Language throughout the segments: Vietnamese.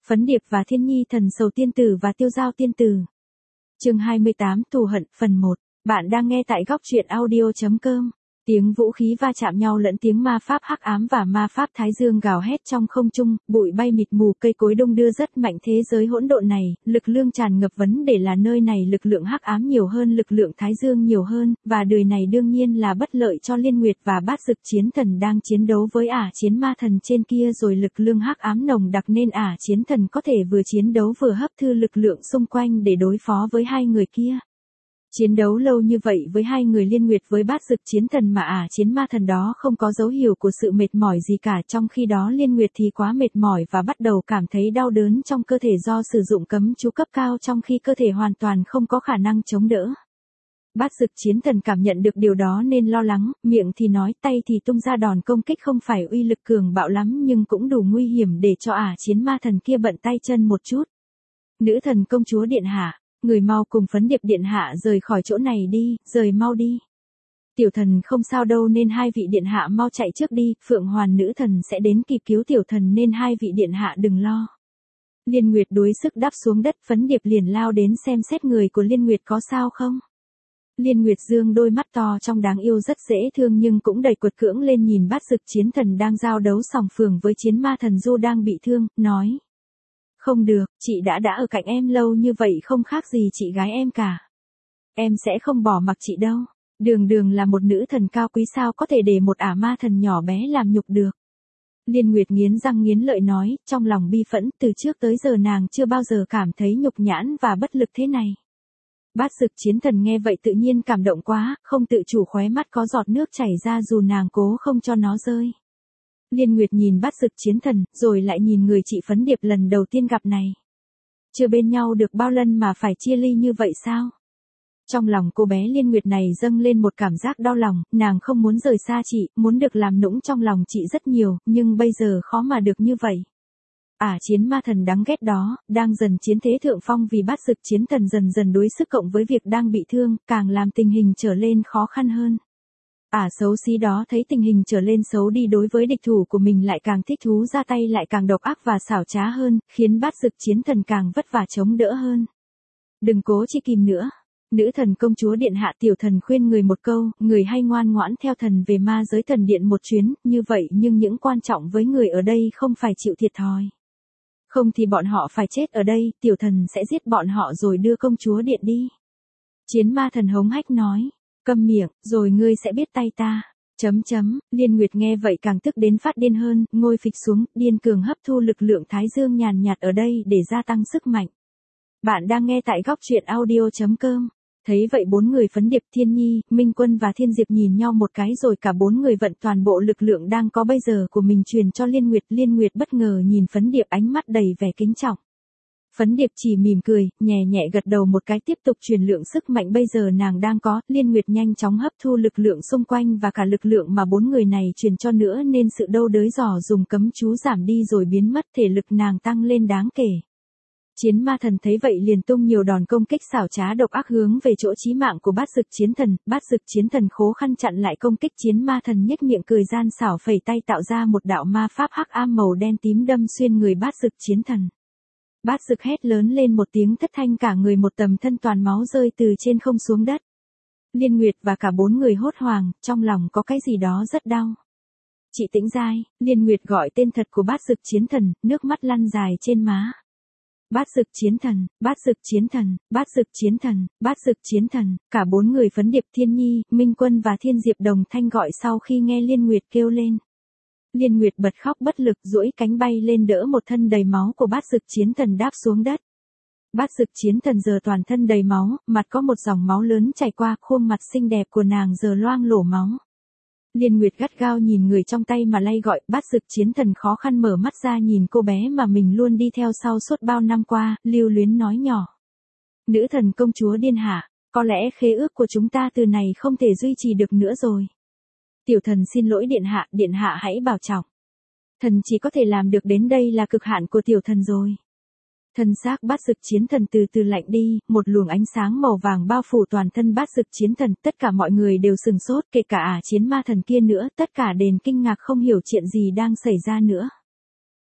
Phấn Điệp và Thiên Nhi thần sầu tiên tử và Tiêu Giao tiên tử. Chương 28 Thù hận phần 1. Bạn đang nghe tại góc truyện audio.com. Tiếng vũ khí va chạm nhau lẫn tiếng ma pháp hắc ám và ma pháp thái dương gào hét trong không trung, bụi bay mịt mù, cây cối đung đưa rất mạnh. Thế giới hỗn độn này, lực lượng tràn ngập, vấn đề là nơi này lực lượng hắc ám nhiều hơn lực lượng thái dương nhiều hơn, và đời này đương nhiên là bất lợi cho Liên Nguyệt và Bát Dực Chiến Thần đang chiến đấu với Ả Chiến Ma Thần trên kia, rồi lực lượng hắc ám nồng đặc nên Ả Chiến Thần có thể vừa chiến đấu vừa hấp thu lực lượng xung quanh để đối phó với hai người kia. Chiến đấu lâu như vậy với hai người Liên Nguyệt với Bát Dực Chiến Thần mà Ả Chiến Ma Thần đó không có dấu hiệu của sự mệt mỏi gì cả, trong khi đó Liên Nguyệt thì quá mệt mỏi và bắt đầu cảm thấy đau đớn trong cơ thể do sử dụng cấm chú cấp cao trong khi cơ thể hoàn toàn không có khả năng chống đỡ. Bát Dực Chiến Thần cảm nhận được điều đó nên lo lắng, miệng thì nói, tay thì tung ra đòn công kích không phải uy lực cường bạo lắm nhưng cũng đủ nguy hiểm để cho Ả Chiến Ma Thần kia bận tay chân một chút. Nữ thần công chúa điện hạ, người mau cùng Phấn Điệp điện hạ rời khỏi chỗ này đi, rời mau đi. Tiểu thần không sao đâu nên hai vị điện hạ mau chạy trước đi, Phượng Hoàn nữ thần sẽ đến kịp cứu tiểu thần nên hai vị điện hạ đừng lo. Liên Nguyệt đuối sức đáp xuống đất, Phấn Điệp liền lao đến xem xét người của Liên Nguyệt có sao không. Liên Nguyệt dương đôi mắt to trong đáng yêu rất dễ thương nhưng cũng đầy quật cưỡng lên nhìn Bát Dực Chiến Thần đang giao đấu sòng phường với Chiến Ma Thần Du đang bị thương, nói. Không được, chị đã ở cạnh em lâu như vậy không khác gì chị gái em cả. Em sẽ không bỏ mặc chị đâu. Đường là một nữ thần cao quý sao có thể để một ả ma thần nhỏ bé làm nhục được. Liên Nguyệt nghiến răng nghiến lợi nói, trong lòng bi phẫn, từ trước tới giờ nàng chưa bao giờ cảm thấy nhục nhãn và bất lực thế này. Bát Dực Chiến Thần nghe vậy tự nhiên cảm động quá, không tự chủ khóe mắt có giọt nước chảy ra dù nàng cố không cho nó rơi. Liên Nguyệt nhìn Bát Dực Chiến Thần, rồi lại nhìn người chị Phấn Điệp lần đầu tiên gặp này. Chưa bên nhau được bao lần mà phải chia ly như vậy sao? Trong lòng cô bé Liên Nguyệt này dâng lên một cảm giác đau lòng, nàng không muốn rời xa chị, muốn được làm nũng trong lòng chị rất nhiều, nhưng bây giờ khó mà được như vậy. Ả Chiến Ma Thần đáng ghét đó, đang dần chiến thế thượng phong vì Bát Dực Chiến Thần dần dần đuối sức cộng với việc đang bị thương, càng làm tình hình trở lên khó khăn hơn. Ả xấu xí đó thấy tình hình trở lên xấu đi đối với địch thủ của mình lại càng thích thú ra tay lại càng độc ác và xảo trá hơn, khiến Bát Dực Chiến Thần càng vất vả chống đỡ hơn. Đừng cố chi kìm nữa. Nữ thần công chúa điện hạ, tiểu thần khuyên người một câu, người hay ngoan ngoãn theo thần về ma giới thần điện một chuyến, như vậy nhưng những quan trọng với người ở đây không phải chịu thiệt thòi. Không thì bọn họ phải chết ở đây, tiểu thần sẽ giết bọn họ rồi đưa công chúa điện đi. Chiến Ma Thần hống hách nói. Câm miệng, rồi ngươi sẽ biết tay ta. Liên Nguyệt nghe vậy càng tức đến phát điên hơn, ngồi phịch xuống, điên cường hấp thu lực lượng thái dương nhàn nhạt ở đây để gia tăng sức mạnh. Bạn đang nghe tại góc truyện audio.com. Thấy vậy bốn người Phấn Điệp, Thiên Nhi, Minh Quân và Thiên Diệp nhìn nhau một cái rồi cả bốn người vận toàn bộ lực lượng đang có bây giờ của mình truyền cho Liên Nguyệt. Liên Nguyệt bất ngờ nhìn Phấn Điệp ánh mắt đầy vẻ kính trọng. Phấn Điệp chỉ mỉm cười, nhẹ nhẹ gật đầu một cái tiếp tục truyền lượng sức mạnh bây giờ nàng đang có. Liên Nguyệt nhanh chóng hấp thu lực lượng xung quanh và cả lực lượng mà bốn người này truyền cho nữa nên sự đâu đới dò dùng cấm chú giảm đi rồi biến mất, thể lực nàng tăng lên đáng kể. Chiến Ma Thần thấy vậy liền tung nhiều đòn công kích xảo trá độc ác hướng về chỗ chí mạng của Bát Dực Chiến Thần. Bát Dực Chiến Thần khó khăn chặn lại công kích Chiến Ma Thần, nhếch miệng cười gian xảo phẩy tay tạo ra một đạo ma pháp hắc ám màu đen tím đâm xuyên người Bát Dực Chiến Thần. Bát Dực hét lớn lên một tiếng thất thanh, cả người một tầm thân toàn máu rơi từ trên không xuống đất. Liên Nguyệt và cả bốn người hốt hoảng, trong lòng có cái gì đó rất đau. Chị Tĩnh Giai, Liên Nguyệt gọi tên thật của Bát Dực Chiến Thần, nước mắt lăn dài trên má. Bát Dực Chiến Thần, Bát Dực Chiến Thần, Bát Dực Chiến Thần, Bát Dực Chiến Thần, cả bốn người Phấn Điệp, Thiên Nhi, Minh Quân và Thiên Diệp đồng thanh gọi sau khi nghe Liên Nguyệt kêu lên. Liên Nguyệt bật khóc bất lực, duỗi cánh bay lên đỡ một thân đầy máu của Bát Dực Chiến Thần đáp xuống đất. Bát Dực Chiến Thần giờ toàn thân đầy máu, mặt có một dòng máu lớn chảy qua, khuôn mặt xinh đẹp của nàng giờ loang lổ máu. Liên Nguyệt gắt gao nhìn người trong tay mà lay gọi. Bát Dực Chiến Thần khó khăn mở mắt ra nhìn cô bé mà mình luôn đi theo sau suốt bao năm qua, lưu luyến nói nhỏ. Nữ thần công chúa điện hạ, có lẽ khế ước của chúng ta từ này không thể duy trì được nữa rồi. Tiểu thần xin lỗi điện hạ hãy bảo trọng. Thần chỉ có thể làm được đến đây là cực hạn của tiểu thần rồi. Thân xác Bát Dực Chiến Thần từ từ lạnh đi, một luồng ánh sáng màu vàng bao phủ toàn thân Bát Dực Chiến Thần, tất cả mọi người đều sừng sốt, kể cả Ả Chiến Ma Thần kia nữa, tất cả đều kinh ngạc không hiểu chuyện gì đang xảy ra nữa.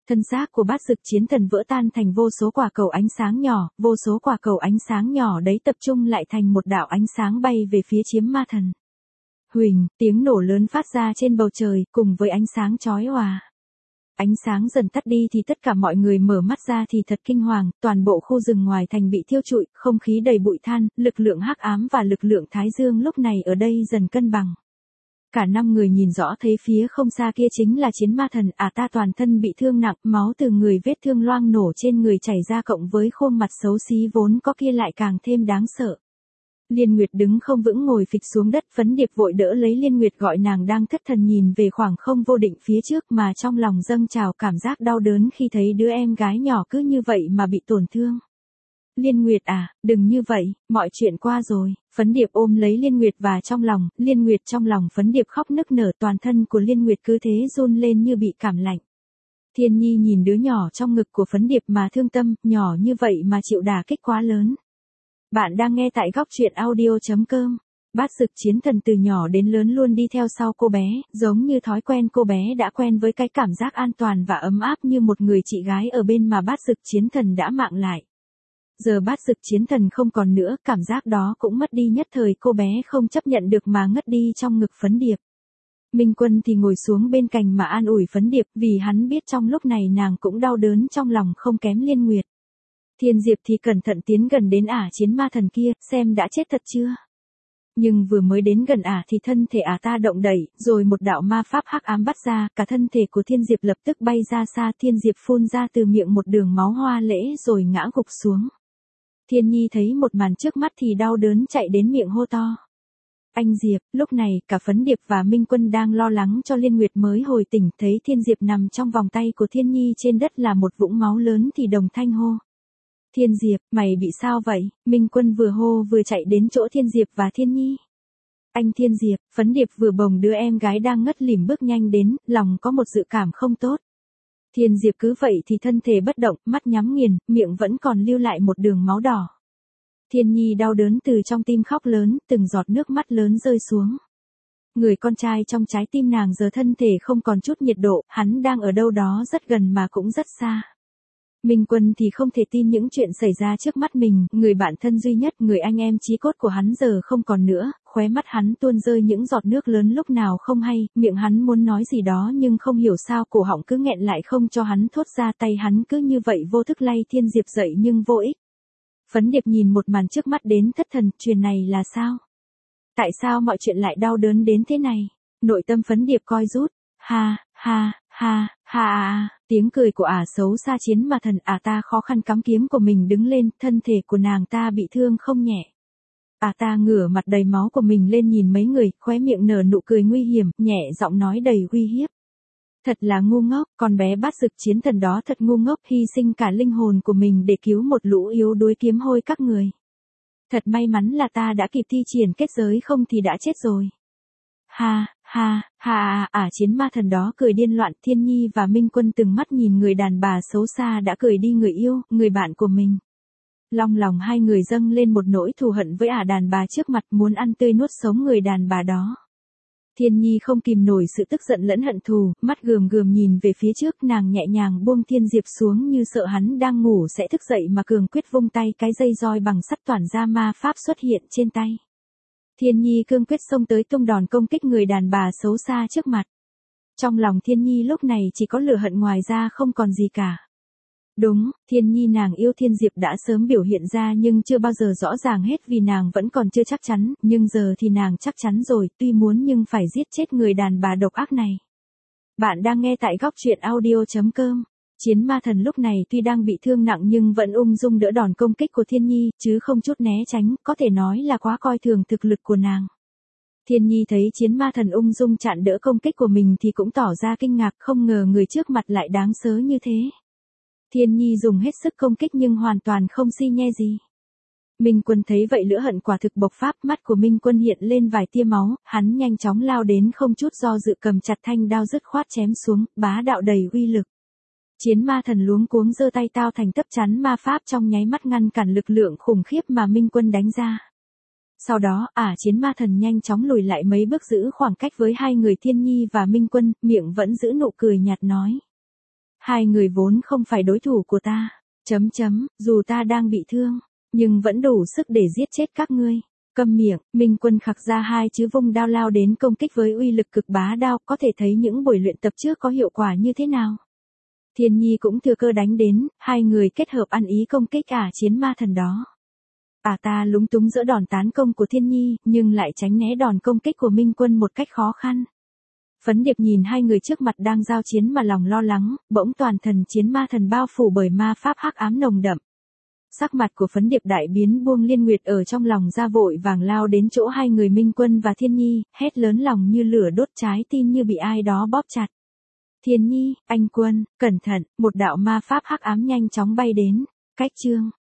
Thân xác của Bát Dực Chiến Thần vỡ tan thành vô số quả cầu ánh sáng nhỏ, vô số quả cầu ánh sáng nhỏ đấy tập trung lại thành một đạo ánh sáng bay về phía Chiếm Ma Thần. Huỳnh, tiếng nổ lớn phát ra trên bầu trời, cùng với ánh sáng chói lòa. Ánh sáng dần tắt đi thì tất cả mọi người mở mắt ra thì thật kinh hoàng, toàn bộ khu rừng ngoài thành bị thiêu trụi, không khí đầy bụi than, lực lượng hắc ám và lực lượng Thái Dương lúc này ở đây dần cân bằng. Cả 5 người nhìn rõ thấy phía không xa kia chính là Chiến Ma Thần, ta toàn thân bị thương nặng, máu từ người vết thương loang nổ trên người chảy ra cộng với khuôn mặt xấu xí vốn có kia lại càng thêm đáng sợ. Liên Nguyệt đứng không vững ngồi phịch xuống đất, Phấn Điệp vội đỡ lấy Liên Nguyệt gọi nàng đang thất thần nhìn về khoảng không vô định phía trước mà trong lòng dâng trào cảm giác đau đớn khi thấy đứa em gái nhỏ cứ như vậy mà bị tổn thương. Liên Nguyệt à, đừng như vậy, mọi chuyện qua rồi. Phấn Điệp ôm lấy Liên Nguyệt và trong lòng, Liên Nguyệt trong lòng Phấn Điệp khóc nức nở, toàn thân của Liên Nguyệt cứ thế run lên như bị cảm lạnh. Thiên Nhi nhìn đứa nhỏ trong ngực của Phấn Điệp mà thương tâm, nhỏ như vậy mà chịu đả kích quá lớn. Bạn đang nghe tại góc truyện audio.com. Bát Dực Chiến Thần từ nhỏ đến lớn luôn đi theo sau cô bé, giống như thói quen cô bé đã quen với cái cảm giác an toàn và ấm áp như một người chị gái ở bên mà Bát Dực Chiến Thần đã mạng lại. Giờ Bát Dực Chiến Thần không còn nữa, cảm giác đó cũng mất đi nhất thời, cô bé không chấp nhận được mà ngất đi trong ngực Phấn Điệp. Minh Quân thì ngồi xuống bên cạnh mà an ủi Phấn Điệp vì hắn biết trong lúc này nàng cũng đau đớn trong lòng không kém Liên Nguyệt. Thiên Diệp thì cẩn thận tiến gần đến Chiến Ma Thần kia, xem đã chết thật chưa. Nhưng vừa mới đến gần thì thân thể ta động đẩy, rồi một đạo ma pháp hắc ám bắt ra, cả thân thể của Thiên Diệp lập tức bay ra xa, Thiên Diệp phun ra từ miệng một đường máu hoa lễ rồi ngã gục xuống. Thiên Nhi thấy một màn trước mắt thì đau đớn chạy đến miệng hô to. Anh Diệp, lúc này cả Phấn Điệp và Minh Quân đang lo lắng cho Liên Nguyệt mới hồi tỉnh, thấy Thiên Diệp nằm trong vòng tay của Thiên Nhi trên đất là một vũng máu lớn thì đồng thanh hô. Thiên Diệp, mày bị sao vậy? Minh Quân vừa hô vừa chạy đến chỗ Thiên Diệp và Thiên Nhi. Anh Thiên Diệp, Phấn Điệp vừa bồng đứa em gái đang ngất lỉm bước nhanh đến, lòng có một dự cảm không tốt. Thiên Diệp cứ vậy thì thân thể bất động, mắt nhắm nghiền, miệng vẫn còn lưu lại một đường máu đỏ. Thiên Nhi đau đớn từ trong tim khóc lớn, từng giọt nước mắt lớn rơi xuống. Người con trai trong trái tim nàng giờ thân thể không còn chút nhiệt độ, hắn đang ở đâu đó rất gần mà cũng rất xa. Minh Quân thì không thể tin những chuyện xảy ra trước mắt mình, người bạn thân duy nhất, người anh em chí cốt của hắn giờ không còn nữa, khóe mắt hắn tuôn rơi những giọt nước lớn lúc nào không hay, miệng hắn muốn nói gì đó nhưng không hiểu sao cổ họng cứ nghẹn lại không cho hắn thốt ra, tay hắn cứ như vậy vô thức lay Thiên Diệp dậy nhưng vô ích. Phấn Điệp nhìn một màn trước mắt đến thất thần, chuyện này là sao? Tại sao mọi chuyện lại đau đớn đến thế này? Nội tâm Phấn Điệp coi rút, ha, ha, ha, ha, tiếng cười của xấu xa Chiến Ma Thần, ta khó khăn cắm kiếm của mình đứng lên, thân thể của nàng ta bị thương không nhẹ. Ta ngửa mặt đầy máu của mình lên nhìn mấy người, khóe miệng nở nụ cười nguy hiểm, nhẹ giọng nói đầy uy hiếp. Thật là ngu ngốc, con bé Bát Dực Chiến Thần đó thật ngu ngốc, hy sinh cả linh hồn của mình để cứu một lũ yếu đuối kiếm hôi các người. Thật may mắn là ta đã kịp thi triển kết giới, không thì đã chết rồi. Ha, ha, ha, Chiến Ma Thần đó cười điên loạn. Thiên Nhi và Minh Quân từng mắt nhìn người đàn bà xấu xa đã cười đi người yêu, người bạn của mình. Long lòng hai người dâng lên một nỗi thù hận với đàn bà trước mặt, muốn ăn tươi nuốt sống người đàn bà đó. Thiên Nhi không kìm nổi sự tức giận lẫn hận thù, mắt gườm gườm nhìn về phía trước, nàng nhẹ nhàng buông Thiên Diệp xuống như sợ hắn đang ngủ sẽ thức dậy mà cường quyết vung tay, cái dây roi bằng sắt tỏa ra ma pháp xuất hiện trên tay. Thiên Nhi cương quyết xông tới tung đòn công kích người đàn bà xấu xa trước mặt. Trong lòng Thiên Nhi lúc này chỉ có lửa hận, ngoài ra không còn gì cả. Đúng, Thiên Nhi nàng yêu Thiên Diệp đã sớm biểu hiện ra nhưng chưa bao giờ rõ ràng hết vì nàng vẫn còn chưa chắc chắn, nhưng giờ thì nàng chắc chắn rồi, tuy muốn nhưng phải giết chết người đàn bà độc ác này. Bạn đang nghe tại góc truyện audio.com. Chiến Ma Thần lúc này tuy đang bị thương nặng nhưng vẫn ung dung đỡ đòn công kích của Thiên Nhi, chứ không chút né tránh, có thể nói là quá coi thường thực lực của nàng. Thiên Nhi thấy Chiến Ma Thần ung dung chặn đỡ công kích của mình thì cũng tỏ ra kinh ngạc, không ngờ người trước mặt lại đáng sớ như thế. Thiên Nhi dùng hết sức công kích nhưng hoàn toàn không xi nhê gì. Minh Quân thấy vậy lửa hận quả thực bộc phát, mắt của Minh Quân hiện lên vài tia máu, hắn nhanh chóng lao đến không chút do dự cầm chặt thanh đao dứt khoát chém xuống, bá đạo đầy uy lực. Chiến Ma Thần luống cuống giơ tay tao thành tấp chắn ma pháp trong nháy mắt ngăn cản lực lượng khủng khiếp mà Minh Quân đánh ra. Sau đó, Chiến Ma Thần nhanh chóng lùi lại mấy bước giữ khoảng cách với hai người Thiên Nhi và Minh Quân, miệng vẫn giữ nụ cười nhạt nói. hai người vốn không phải đối thủ của ta. Dù ta đang bị thương, nhưng vẫn đủ sức để giết chết các ngươi. Câm miệng, Minh Quân khặc ra hai chữ vung đao lao đến công kích với uy lực cực bá đao, có thể thấy những buổi luyện tập trước có hiệu quả như thế nào. Thiên Nhi cũng thừa cơ đánh đến, hai người kết hợp ăn ý công kích chiến ma thần đó. Ta lúng túng giữa đòn tấn công của Thiên Nhi, nhưng lại tránh né đòn công kích của Minh Quân một cách khó khăn. Phấn Điệp nhìn hai người trước mặt đang giao chiến mà lòng lo lắng, bỗng toàn thân chiến ma thần bao phủ bởi ma pháp hắc ám nồng đậm. Sắc mặt của Phấn Điệp đại biến, buông Liên Nguyệt ở trong lòng ra vội vàng lao đến chỗ hai người Minh Quân và Thiên Nhi, hét lớn lòng như lửa đốt, trái tim như bị ai đó bóp chặt. Thiên Nhi, anh Quân, cẩn thận, một đạo ma pháp hắc ám nhanh chóng bay đến, cách chương.